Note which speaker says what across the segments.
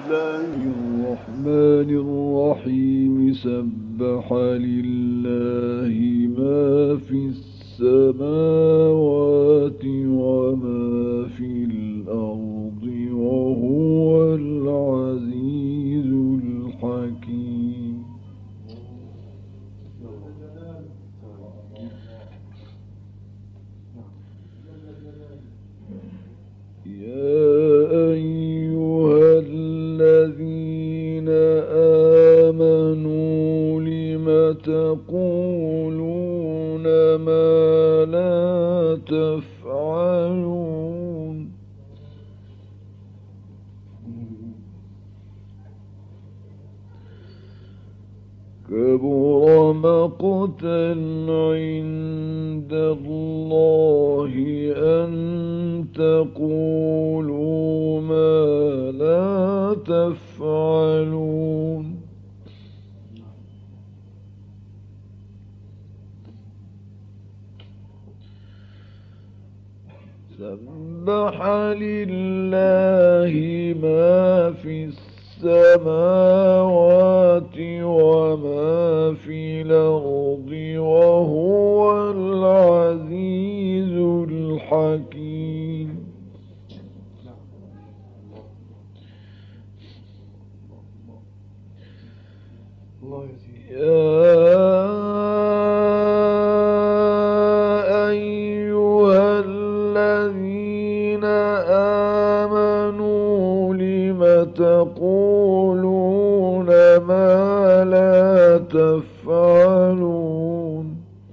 Speaker 1: الله الرحمن الرحيم سبح لله ما في السماوات وما في الأرض وهو العزيز الحكيم. يا أيها الذين آمنوا لم تقولون ما لا تفعلون كبر مقتا عند الله أن تقولوا ما لا تفعلون. سبح لله ما في السماوات وما في الأرض وهو العزيز الحكيم. يا أيها الذين آمنوا لم تقولون ما لا تفعلون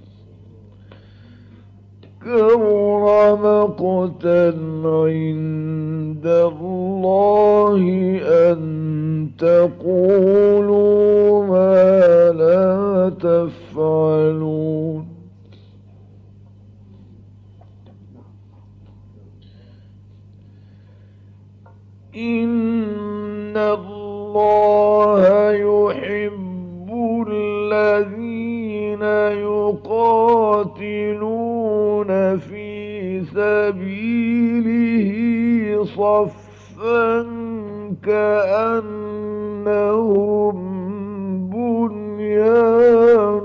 Speaker 1: كبر مقتا عند الله أن تقولوا ما لا تفعلون. إن الله يحب الذين يقاتلون في سبيله صفا كأنهم بنيان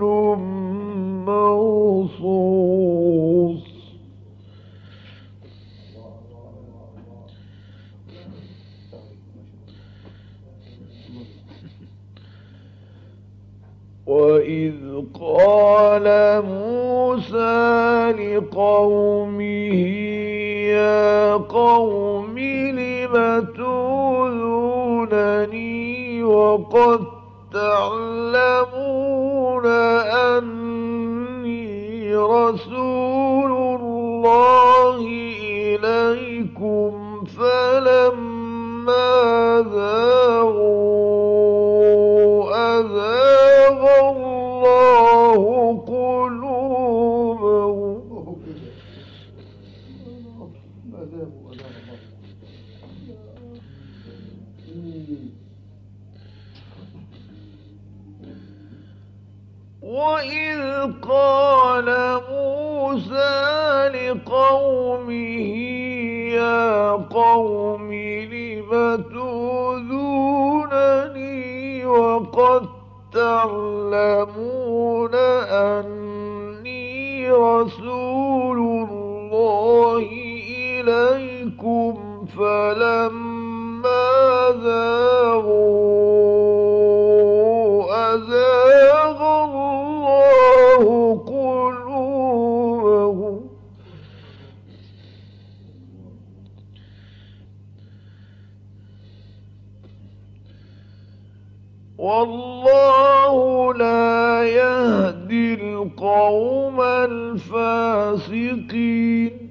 Speaker 1: مرصوص. وإذ قال موسى لقومه يا قوم لم تؤذونني وقد تعلمون أني رسول الله إليكم فلما زاغوا أزاغ الله قلوبهم. وإذ قال موسى لقومه يا قوم لم تؤذونني وقد تعلمون أني رسول الله إليكم فلما زاغوا أزاغ الله قلوبهم. والله لا يهدي القوم الفاسقين.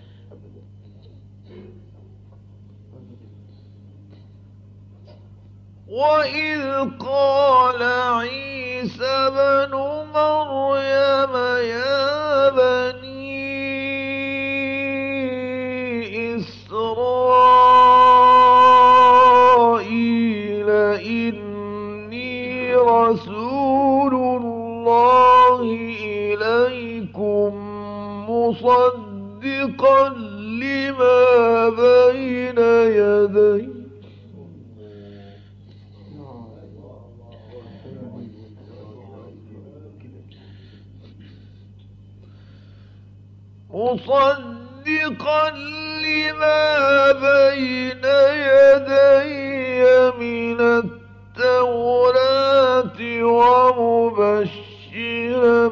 Speaker 1: وإذ قال عيسى بن مريم يا بني إسرائيل إني رسول الله إليكم مصدقا لما بين يدي مصدقا لما بين يدي من التوراة ومبشرا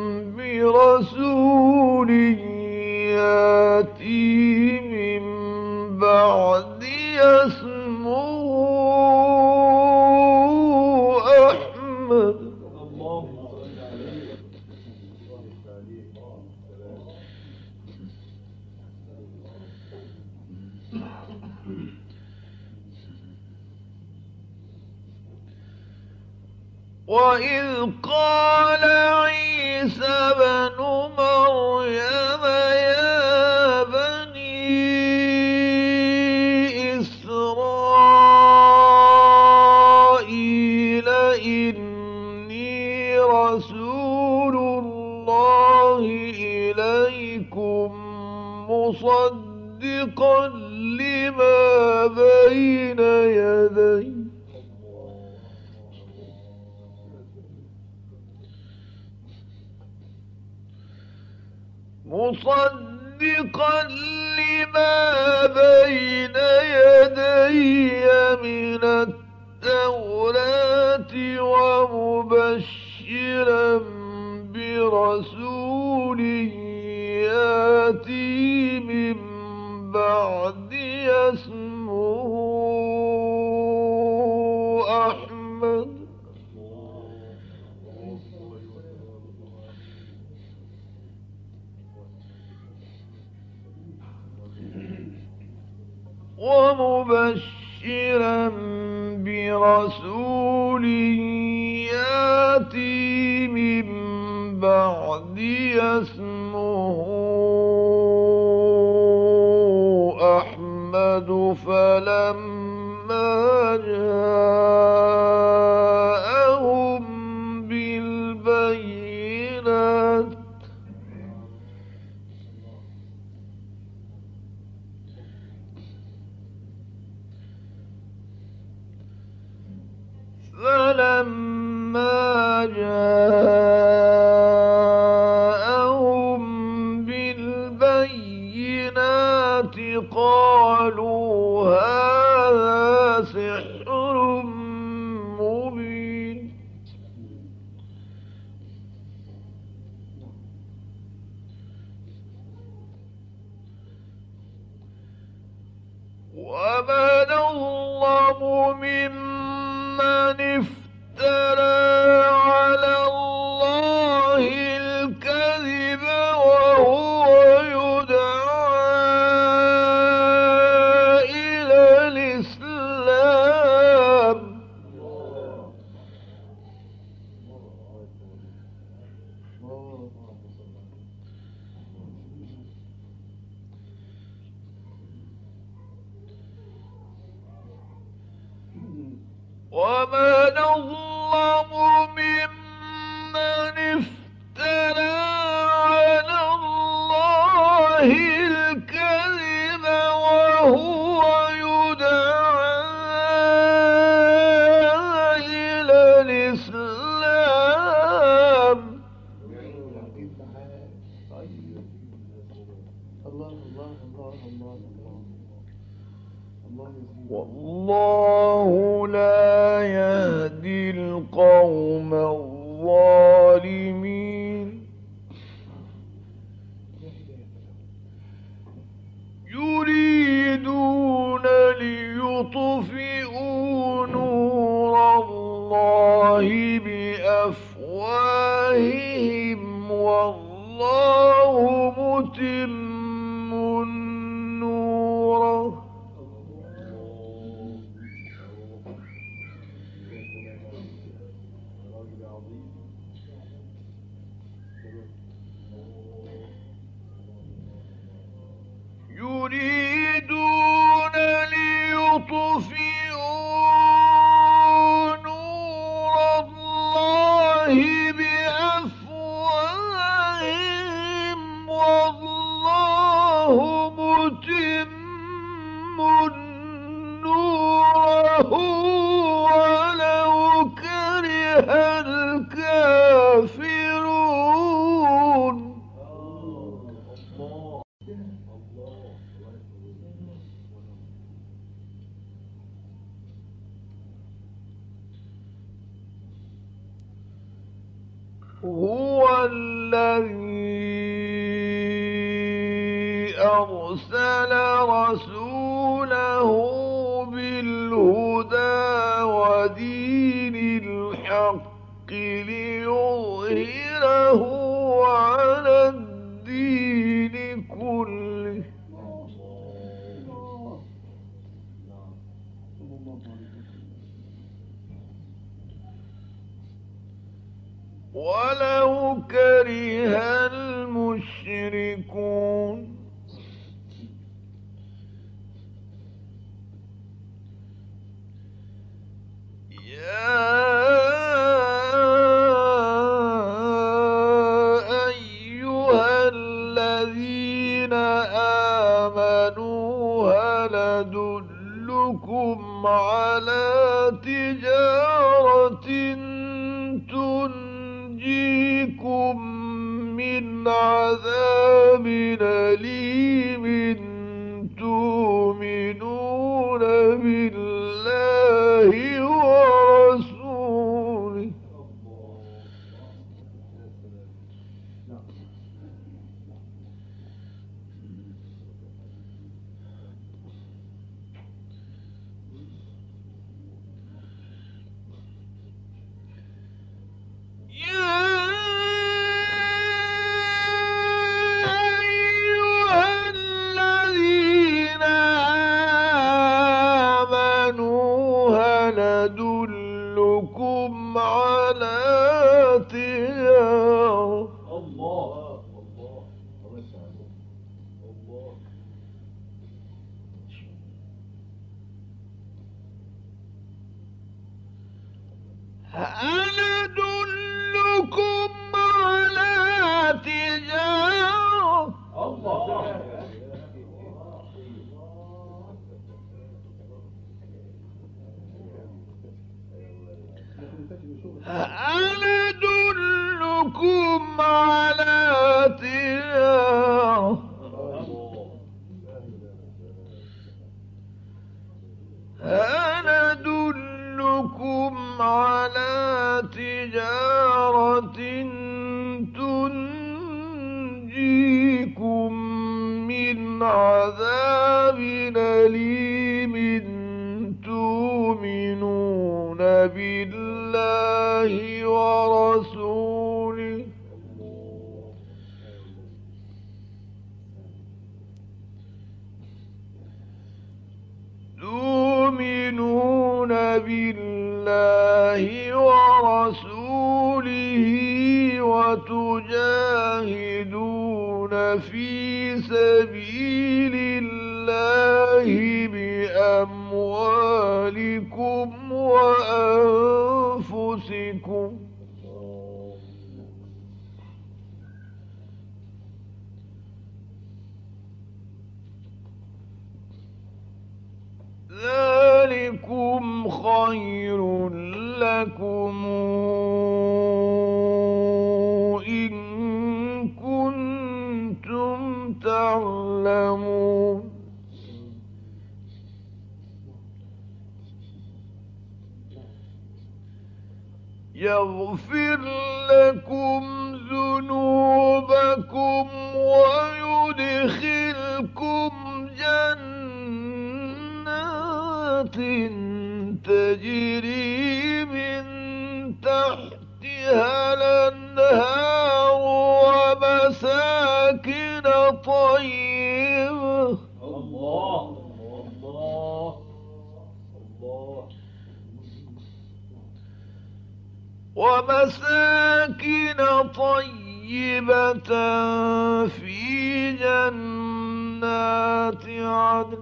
Speaker 1: برسول ياتي من بعد اسمه أحمد. وإذ قال عيسى بن مريم يا بني إسرائيل إني رسول الله إليكم مصدقا لما بين يدي من التوراة ومبشرا برسول ياتي من بعد اسمه أحمد. ومبشرا برسول ياتي من بعد اسمه أحمد. فلما جاءهم بالبينات قالوا هذا سحر مبين. ومن أظلم ممن افترى على الله الكذب وهو يدعى إلى الإسلام. ومن أظلم ممن افترى على الله الكذب وهو يدعى إلى الإسلام. والله لا يهدي القوم الظالمين. يريدون ليطفئوا نور الله بأفواههم والله متم نوره. يريدون ليطفئوا نور الله بأفواههم والله هو الذي أرسل رسوله بالهدى ودين الحق ليظهره على الدين كله ولو كره المشركون. يا أيها الذين آمنوا هل أدلكم على تجارة تنجيكم من عذاب أليم تؤمنون بالله ورسوله ندلكم على تجارة هل أدلكم على تجارة هل أدلكم على تجارة هل أدلكم على تجارة تنجيكم من عذاب أليم تؤمنون بالله ورسوله وتجاهدون في سبيل الله بأموالكم وأنفسكم ذلكم خير لكم إن كنتم تعلمون يغفر لكم ذنوبكم ويدخلكم جنات تجري من تحتها الأنهار ومساكن طيبة طيبة في جنات عدن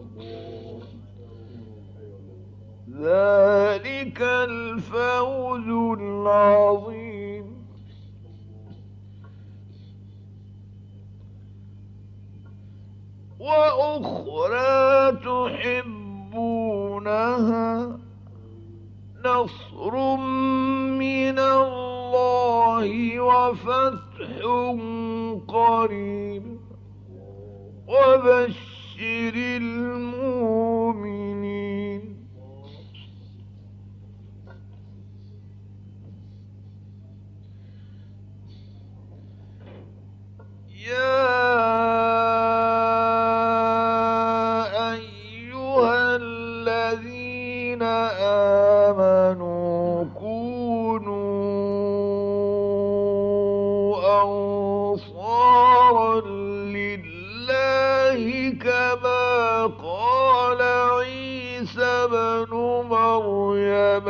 Speaker 1: ذلك الفوز العظيم وأخرى تحبونها نصر من الله وفتح قريب وبشر المؤمنين الذين آمنوا كونوا أنصارا لله كما قال عيسى بن مريم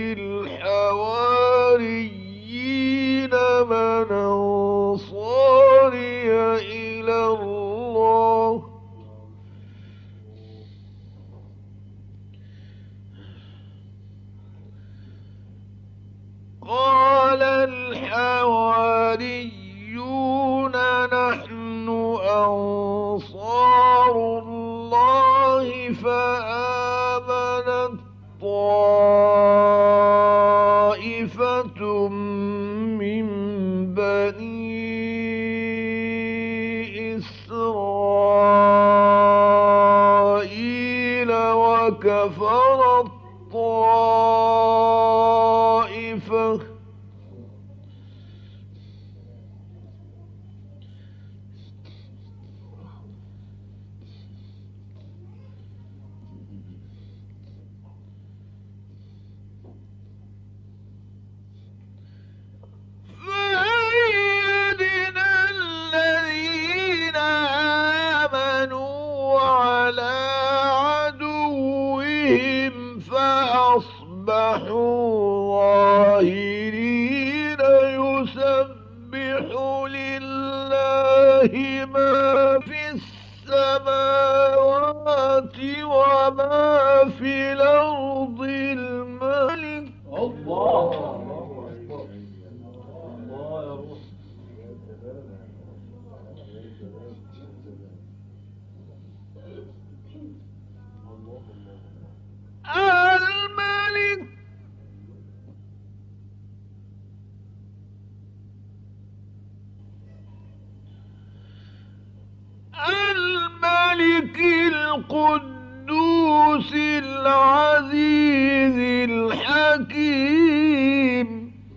Speaker 1: للحواريين من أنصاري إلى الله قال الحواريون نحن أنصار الله فآمنت طائفة من بني إسرائيل وكفرت طائفة فأيدنا الذين آمنوا على عدوهم فأصبحوا ظاهرين يسبح لله ما في السماوات وما في الأرض الملك
Speaker 2: الله
Speaker 1: الملك الملك القدوس العزيز الحكيم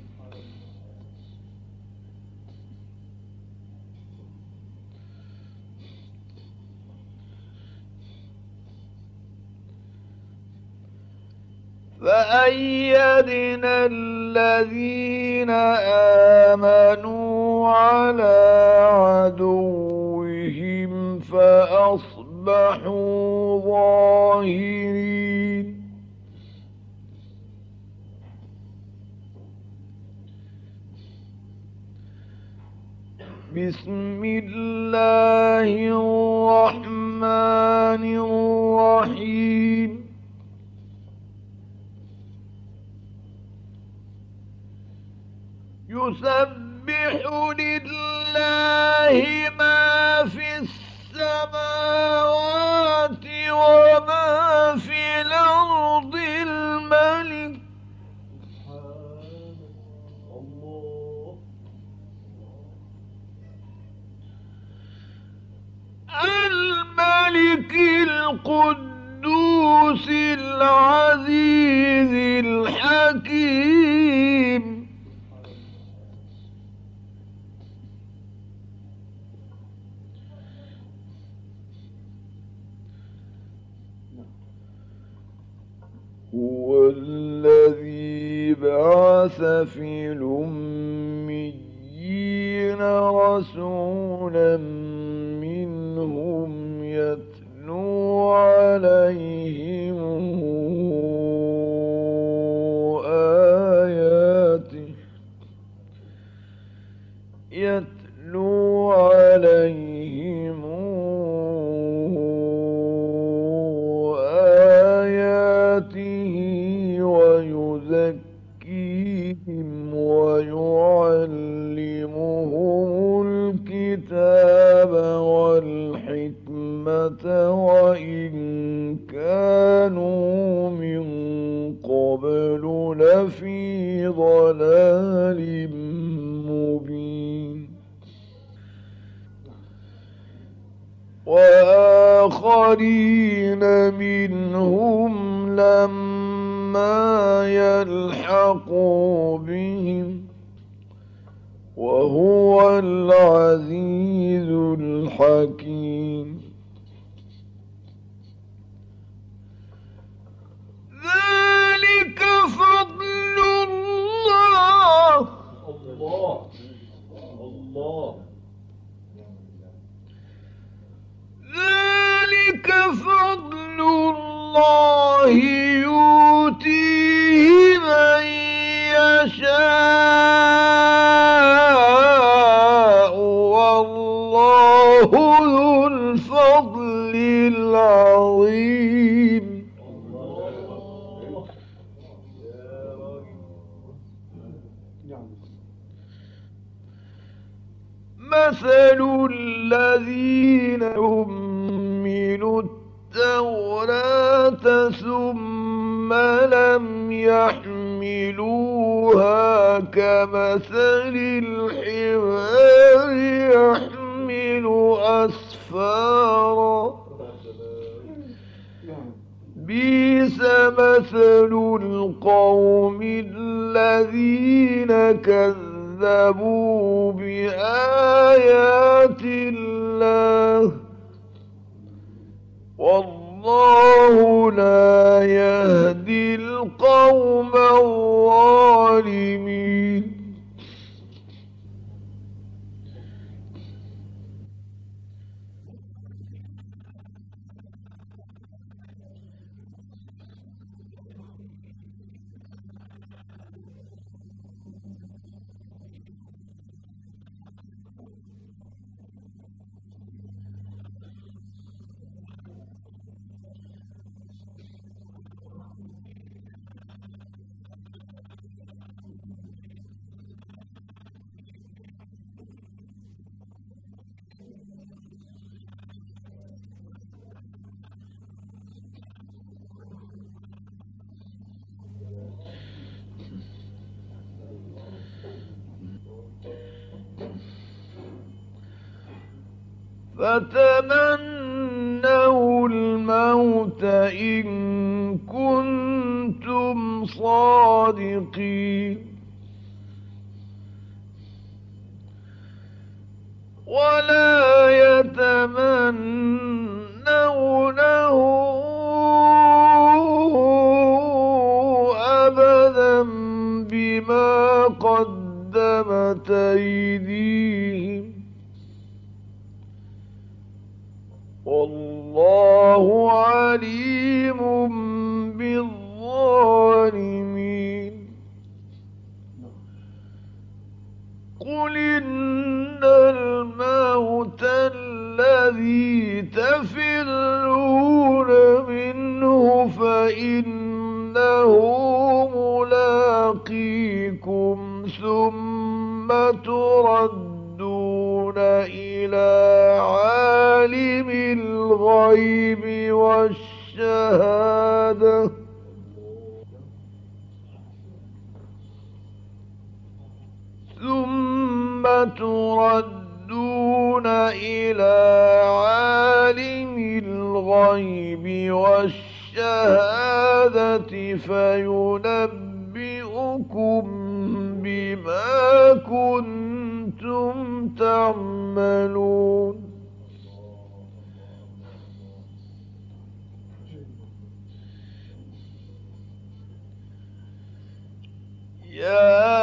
Speaker 1: فأيدنا الذين آمنوا على عدوهم فأصبحوا ظاهرين بسم الله الرحمن الرحيم يسبح لله ما في السماوات وما في الأرض الملك الملك القدوس العزيز الحكيم هو الذي بعث في الأميين رسولا منهم يتلو عليهم آياته ويزكيهم ويعلمهم الكتاب والحكمة وإن كانوا من قبل لفي ضلال مبين وآخرين منهم لما يلحقوا بهم وهو العزيز الحكيم. مثل الذين حملوا التوراة ثم لم يحملوها كمثل الحمار يحمل أسفارا بئس مثل القوم الذين كذبوا بآيات الله والله لا يهدي القوم الظالمين. فتمنوا الموت إن كنتم صادقين ولا يتمنونه أبدا بما قدمت أيديهم والله عليم بالظالمين. قل إن الموت الذي تفرون منه فإنه ملاقيكم ثم تردون إلى عالم الغيب والشهادة إلى عالم الغيب والشهادة فينبئكم بما كنتم تعملون. يا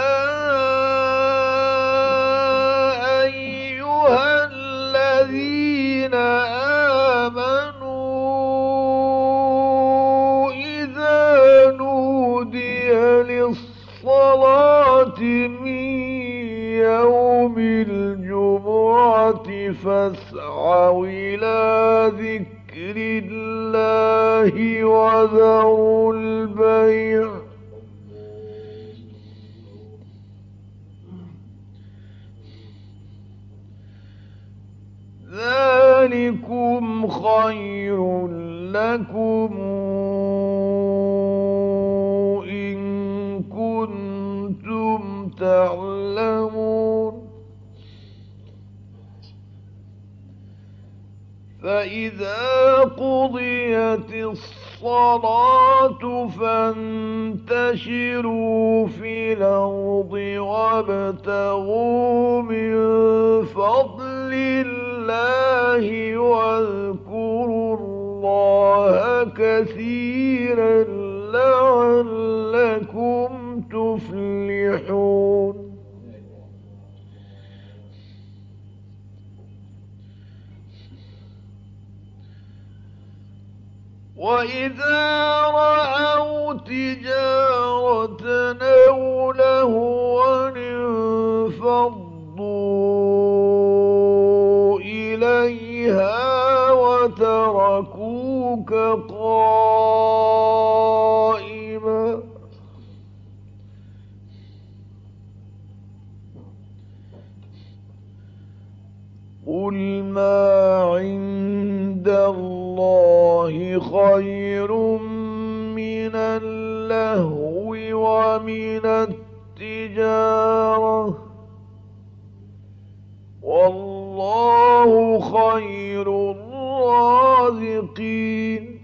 Speaker 1: أيها الذين آمنوا إذا نودي للصلاة من يوم الجمعة فاسعوا إلى ذكر الله وذروا البيع ذلكم خير لكم إن كنتم تعلمون. فإذا قضيت الصلاة فانتشروا في الأرض وابتغوا من فضل الله واذكروا الله كثيرا لعلكم تفلحون. وإذا رأوا تجارة أو لهوا انفضوا إليها وتركوك قائما اللهو ومن التجارة والله خير الرازقين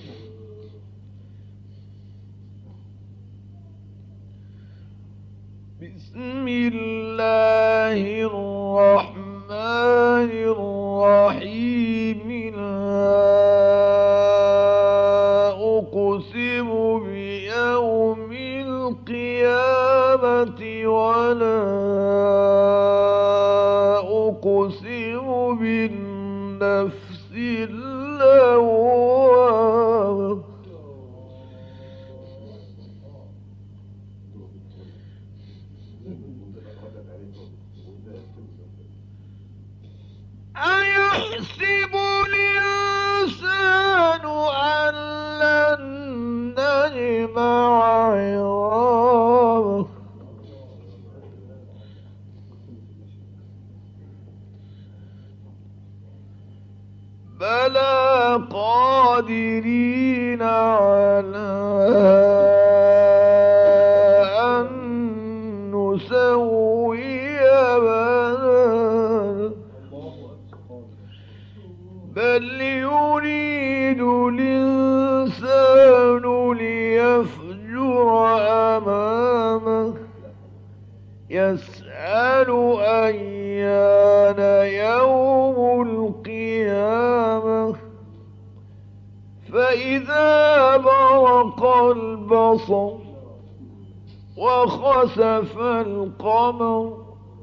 Speaker 1: بسم الله الرحمن الرحيم لا أقسم بيوم القيامة ولا أقسم بالنفس اللوامة أيحسب الإنسان أن لن نجمع عظامه بلى قادرين على أن نسوي بنانه بل يريد الإنسان ليفجر أمامه يسأل أيان يوم القيامة فإذا برق البصر وخسف القمر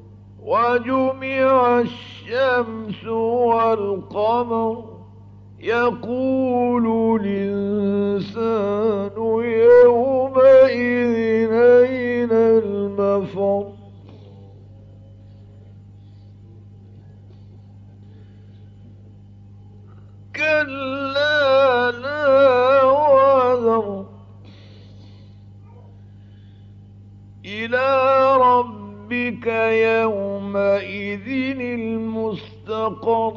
Speaker 1: وجمع الشمس والقمر يقول الإنسان يومئذ أين المفر كلا لا وزر إلى ربك يومئذ المستقر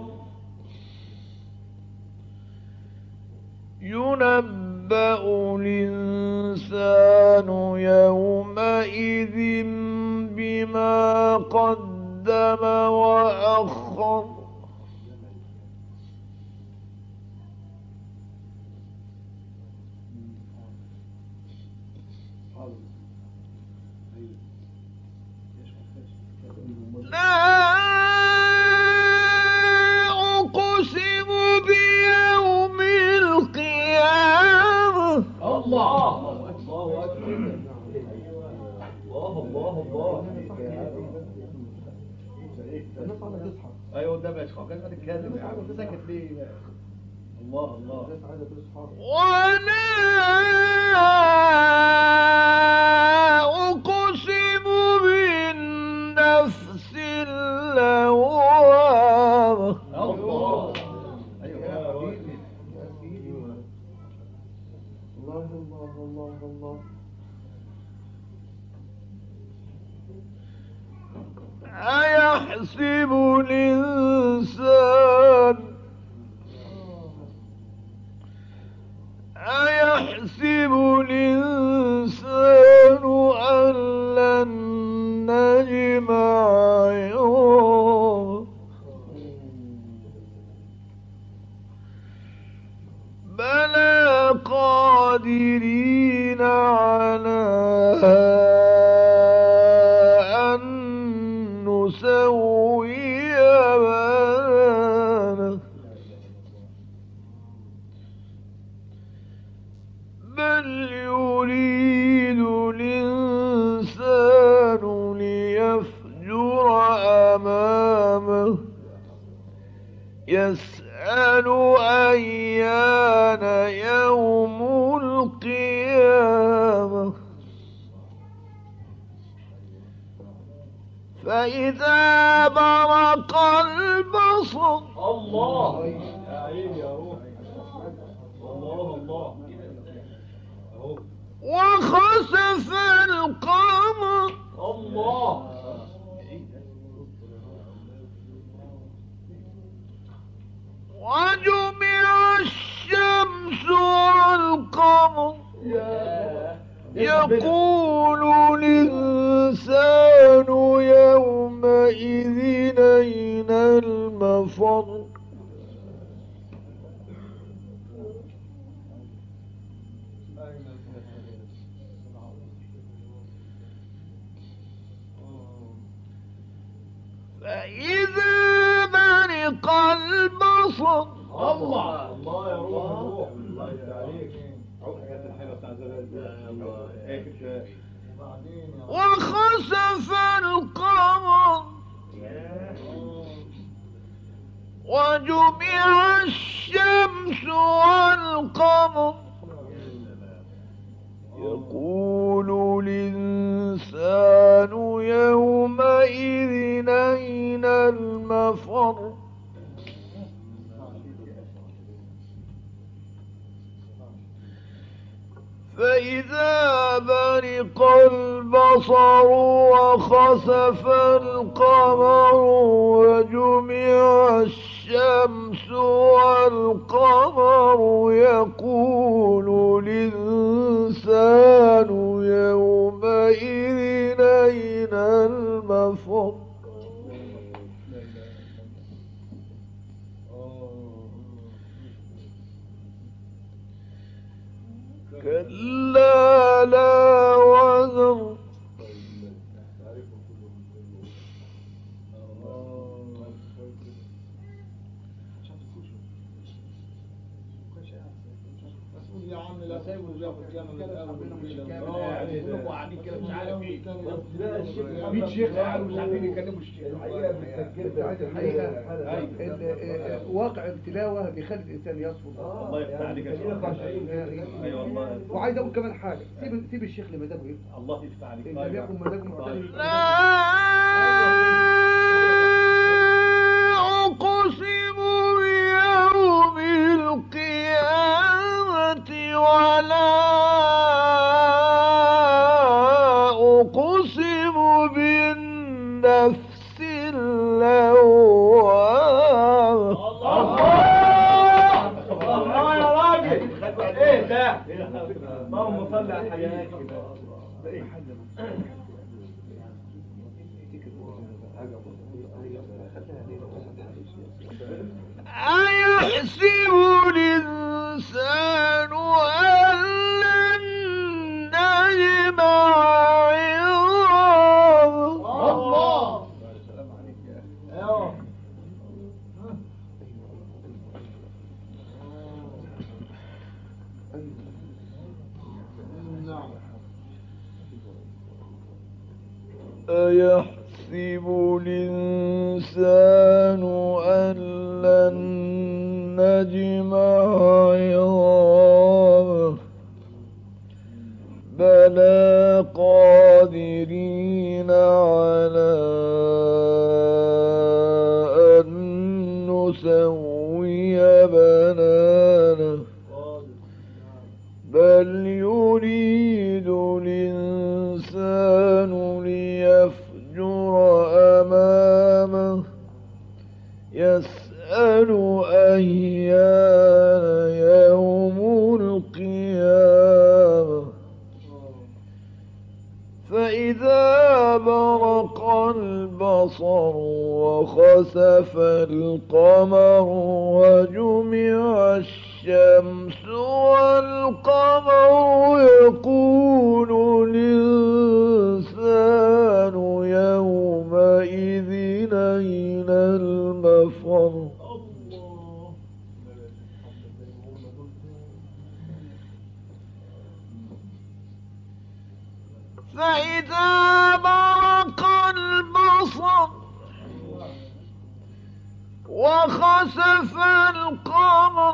Speaker 1: ينبأ الإنسان يومئذ بما قدم وأخر لا أقسم بيوم القيامة
Speaker 2: الله أكبر الله ايوه ده مش خلاص ما تتكلم يا عم انت ساكت ليه الله
Speaker 1: ولا أقسم بالنفس اللوامة
Speaker 2: الله
Speaker 1: أيحسب الإنسان أن لن نجمع عظامه بلى قادرين على أن نسوي بنانه بل يريد الإنسان ليفجر أمامه يسأل أيان يوم القيامة فإذا برق البصر
Speaker 2: الله يا عيني يا روح الله
Speaker 1: وخسف القمر
Speaker 2: الله
Speaker 1: وجمع الشمس والقمر
Speaker 2: يا
Speaker 1: يقول الإنسان يومئذ أين المفر فإذا برق البصر
Speaker 2: الله الله يا روح الله يفتح عليك عقدة الحلوة بتاع زمان
Speaker 1: وخسف القمر وجمع الشمس والقمر يقول الإنسان يومئذ أين المفر فإذا برق البصر وخسف القمر وجمع الشمس والقمر يقول الإنسان يومئذ أين المفر كلا لا وزر
Speaker 2: يا عم لا سايبه ياخد كلام قاعدين كده مش عارف ايه 100 شيخ قاعدوا مش عارفين يكلموا الشيخ الحقيقه
Speaker 3: الحقيقه واقع التلاوه بيخلي الانسان يصفو
Speaker 2: الله يفتح عليك يا شيخ ايوه والله
Speaker 3: وعايز اقول كمان حاجه سيب الشيخ لمزاجه يفتح
Speaker 2: الله يفتح عليك
Speaker 3: ان لم يكن مزاجه معتدل
Speaker 1: أقسم بيوم القيامة ولا أقسم بالنفس اللوامة
Speaker 2: الله يا راجل ايه ده اللهم صل على الحبيب
Speaker 1: أيحسب الإنسان أن لن نجمع عظامه
Speaker 2: الله سلام عليك يا اخي
Speaker 1: أيحسب الإنسان أن لن نجمع عظامه بلى قادرين على أن نسوي بنانه بل يريد الإنسان ليفجر أمامه يسأل أيان يوم القيامة فإذا برق البصر وخسف القمر وجمع الشمس والقمر يقول الإنسان يومئذ أين المفر فإذا برق البصر وخسف القمر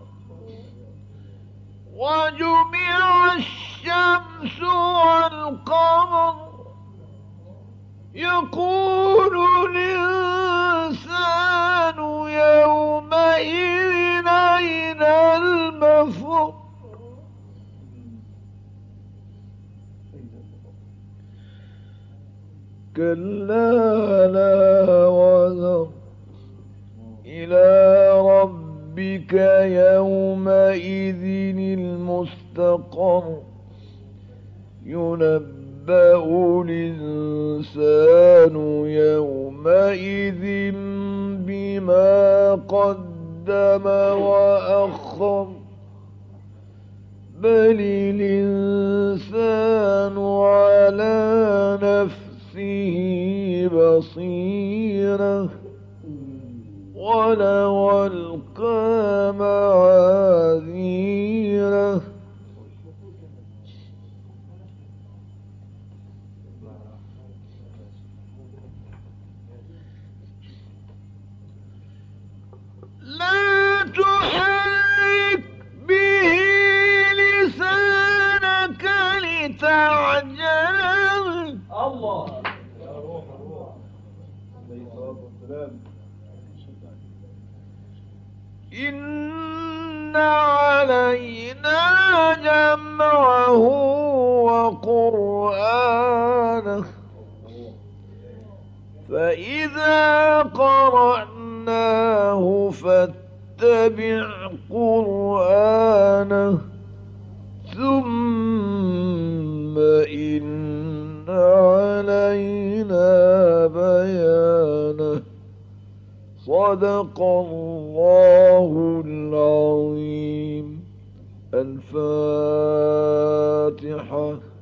Speaker 1: وجمع الشمس والقمر يقول الإنسان يومئذ أين المفر كلا لا وزر إلى ربك يومئذ المستقر ينبأ الإنسان يومئذ بما قدم وأخر بل الإنسان على نفسه بصيرة ولو ألقى معاذيره لا تحرك به لسانك لتعجل
Speaker 2: الله يا روح عليه الصلاة والسلام.
Speaker 1: إن علينا جمعه وقرآنه فإذا قرأناه فاتبع قرآنه ثم إن علينا بيانه صدق الله العظيم. الفاتحة.